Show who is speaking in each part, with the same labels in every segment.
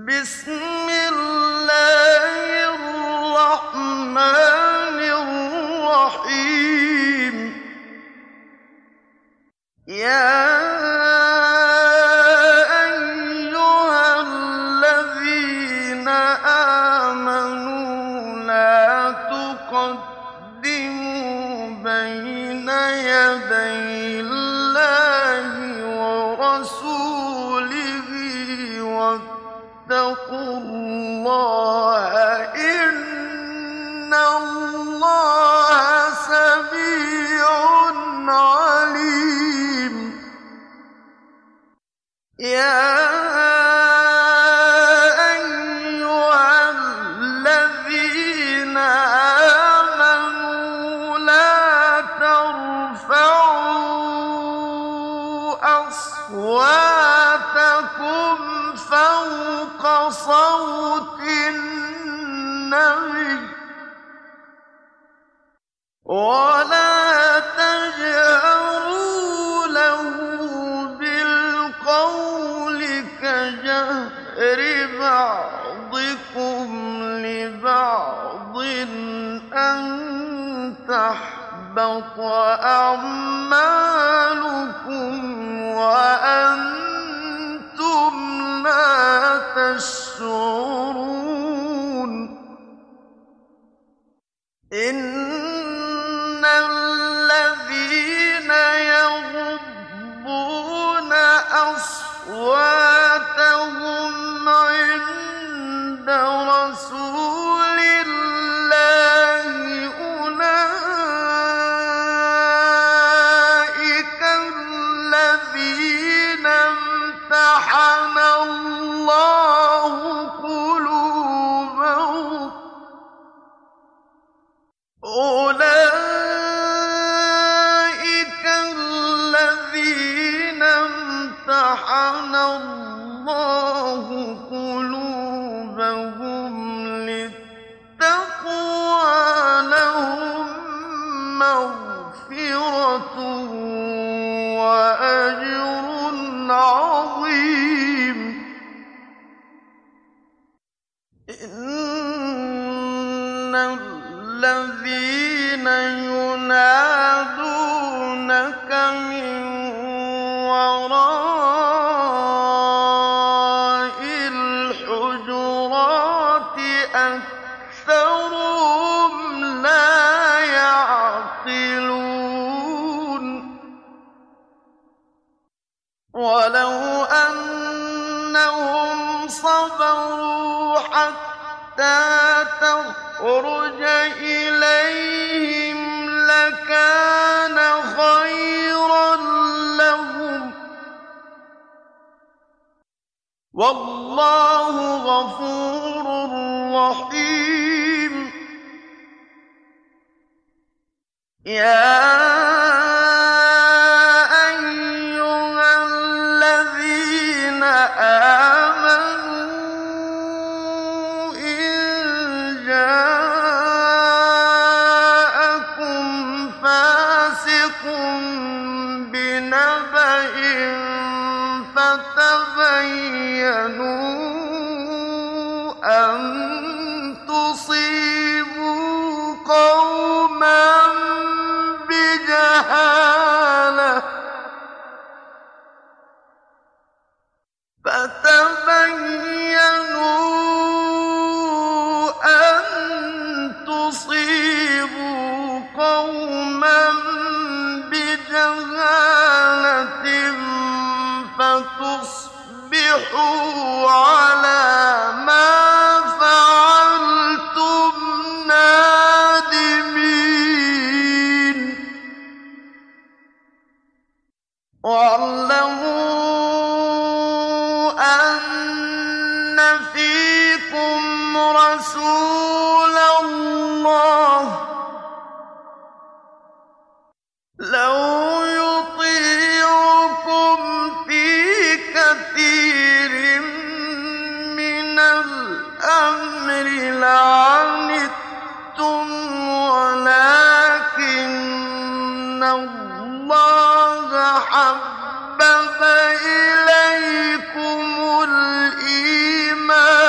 Speaker 1: بسم الله الرحمن الرحيم. يا أيها الذين آمنوا لا تقدموا بين يدي الله ورسوله واتقوا الله إن الله سميع عليم. يا أيها الذين آمنوا لا ترفعوا أصواتكم فوق صوت النبي ولا تجهروا له بالقول كجهر بعضكم لبعض أن تحبط أعمالكم وأنتم لا تشعرون. إن الذين يغضون أصواتهم عند رسول الله أولئك الذين امتحن الله قلوبهم أولئك الذين امتحن الله قلوبهم للتقوى لهم مغفرة وأجر عظيم. إن الذين ينادونك من وراء الحجرات أكثرهم لا يعقلون. ولو أنهم صبروا حتى تخرج إليهم لكان خيرا لهم والله غفور رحيم. يا أيها الذين آمنوا إن جاءكم فاسق بنبأ فتبينوا أن تصيبوا قوما بجهالة فتصبحوا على ما فعلتم نادمين. واعلموا أن فيكم رسول الله لو يطيعكم في كثير من الأمر لعنتم ولكن الله حبب إليكم الإيمان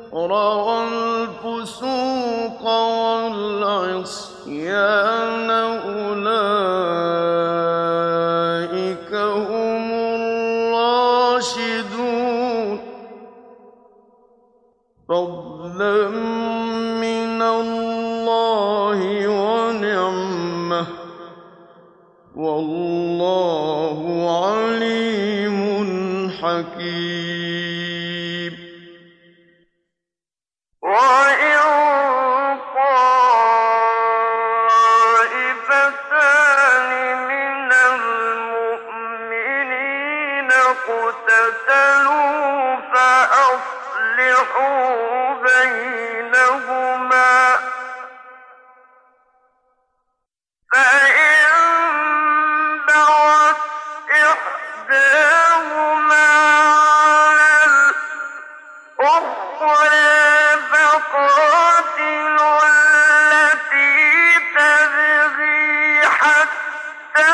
Speaker 1: والفسوق والعصيان أولئك هم الراشدون فضلا من الله ونعمة والله عليم حكيم وإن طائفتان من المؤمنين اقتتلوا فأصلحوا بينهما فإن بغت إحداهما على الأخرى فقاتلوا التي تبغي حتى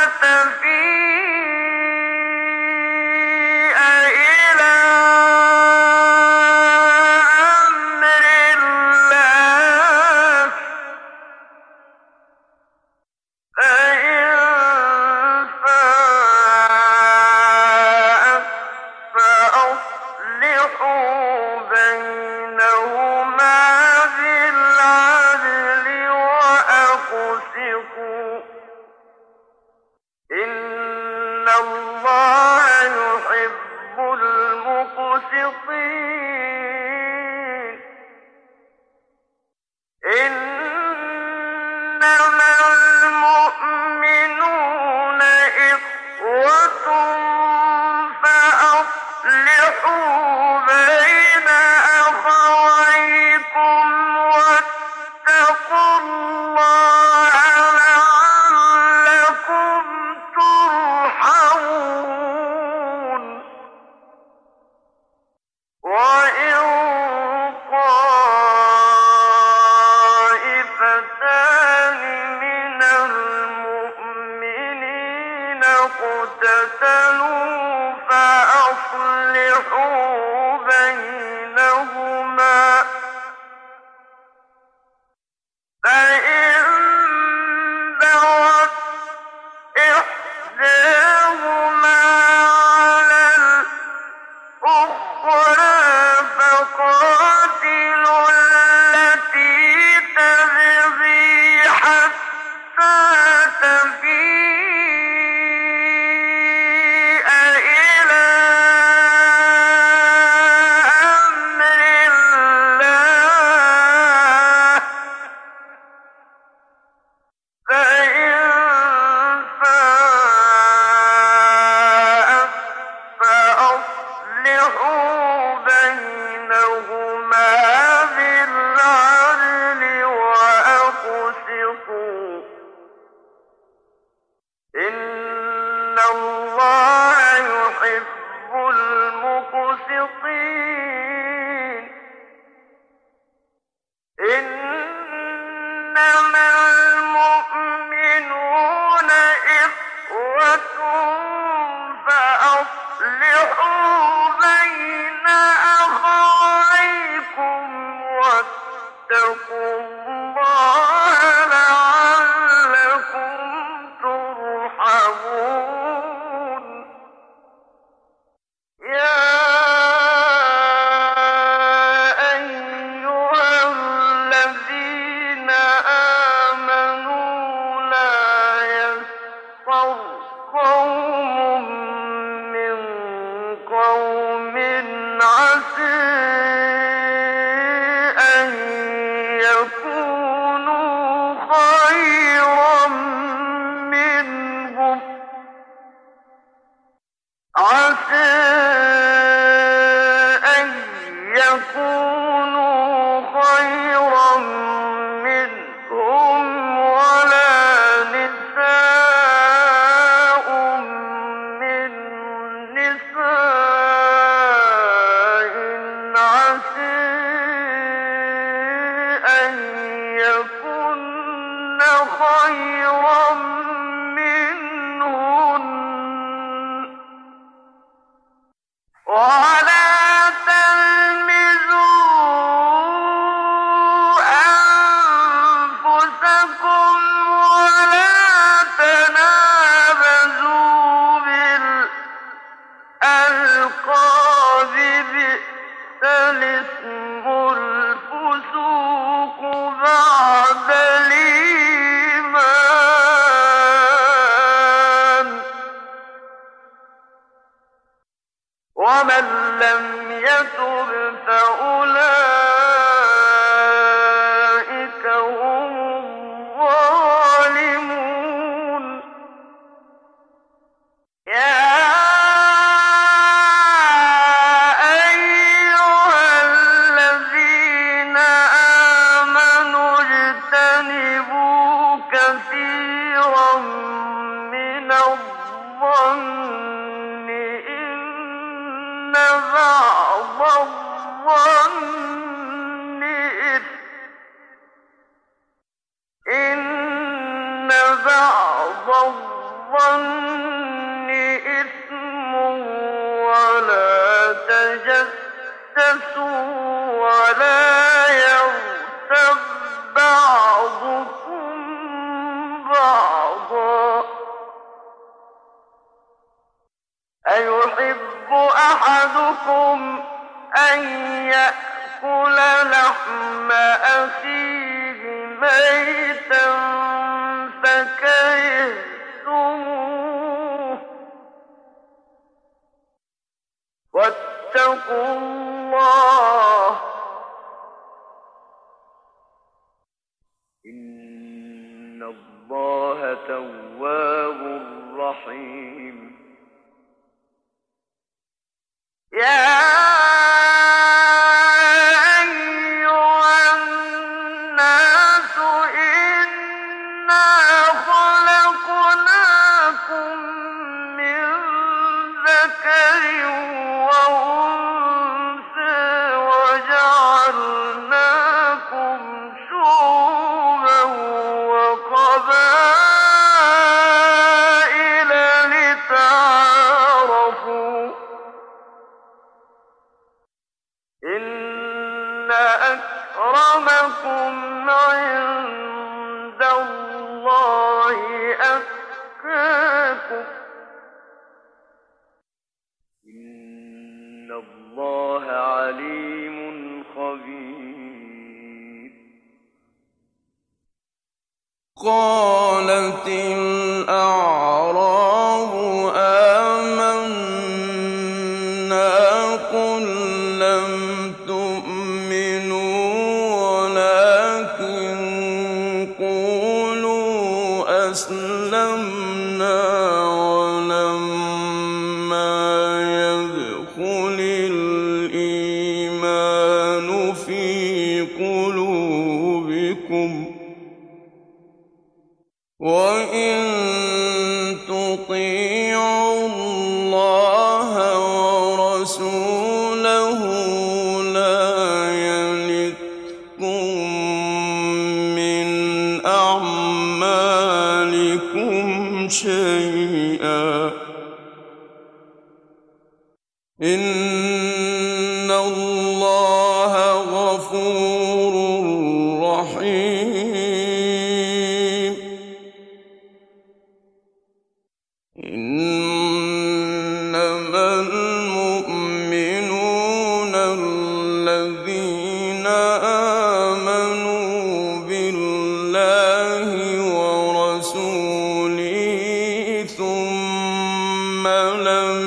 Speaker 1: تفيء إلى أمر الله فإن فاءت فأصلحوا بينهما بالعدل وأقسطوا إن الله يحب المقسطين إنما المؤمنون إخوة فأصلحوا بين أخويكم واتقوا الله لعلكم ترحمون وإن طائفتان من المؤمنين اقتتلوا فأصلحوا بينهما فإن بغت إحداهما على الأخرى فقاتلوا التي تبغي حتى تفيء إلى أمر الله فإن فاءت فأصلحوا بينهما بالعدل وأقسطوا إن الله يحب المقسطين إنما المؤمنون إخوة فأصلحوا بين أخويكم واتقوا الله لعلكم ترحمون يا أيها الذين آمنوا لا يسخر قوم من قوم عسى أن يكونوا خيرا منهم عسى أن يكونوا خيرا منهم ولا نساء من نساء عسى أن يكن خيرا منهن ولا تلمزوا الظن إثم ولا تجسسوا ولا يغتب بعضكم بعضا أيحب أحدكم أن يأكل لحم أخيه ميتا فكرهتموه واتقوا الله إن الله تواب رحيم يا أيها الناس إنا خلقناكم من ذكر وأنثى وجعلناكم شعوبا وقبائل لتعارفوا إن أكرمكم عند الله أتقاكم إن الله عليم خبير
Speaker 2: قالت الأعراب آمنا قل لم تؤمنوا ولكن قولوا أسلمنا ولما يدخل الإيمان في قلوبكم وإن تطيعوا الله ورسوله لا يلتكم من أعمالكم شيئا إن الله غفور رحيم إنما المؤمنون الذين آمنوا بالله ورسوله ثم لم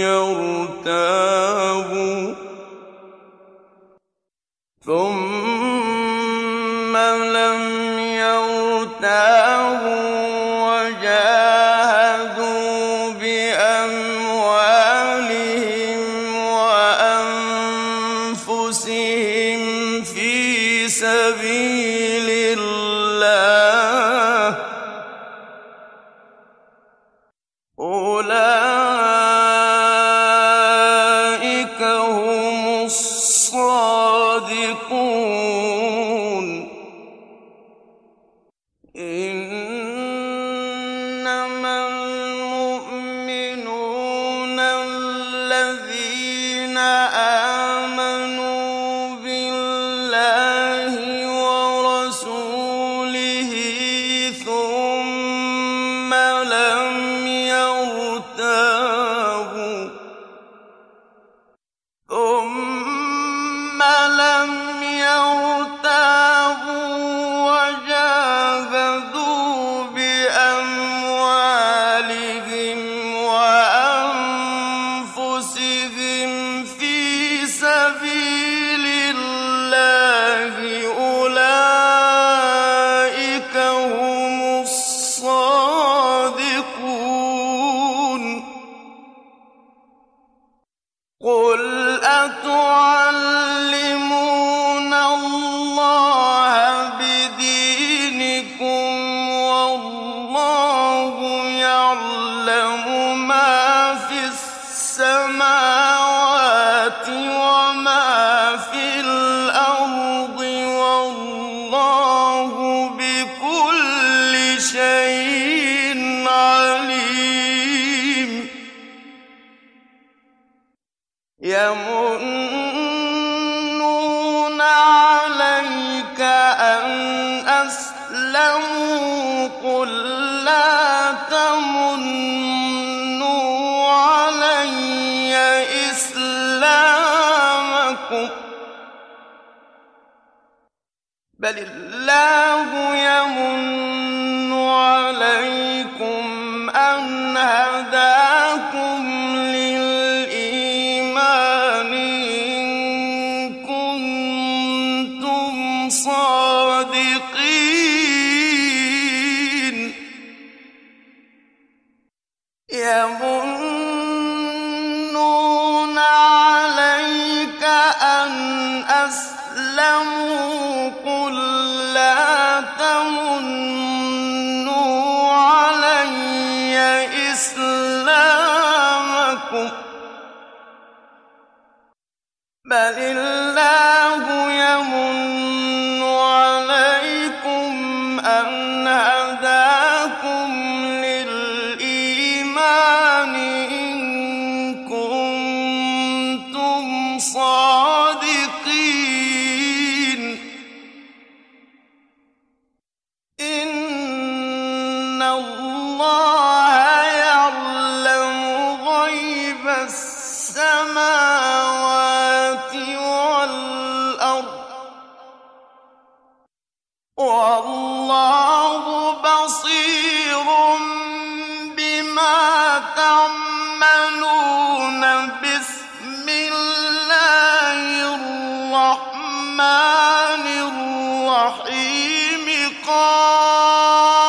Speaker 2: يرتابوا وجاهدوا بأموالهم وأنفسهم في سبيل الله أولئك هم الصادقون إنما المؤمنون الذين آمنوا بالله ورسوله ثم لم يرتابوا وجاهدوا بل الله يمن عليكم أن هداكم للإيمان إن كنتم صادقين يمنون عليك أن أسلموا قل لا تمنوا علي إسلامكم بل الله يمن عليكم أن هداكم للإيمان إن كنتم صادقين إن الله يعلم غيب السماوات والأرض والله بصير بما تعملون بسم الله الرحمن الرحيم قال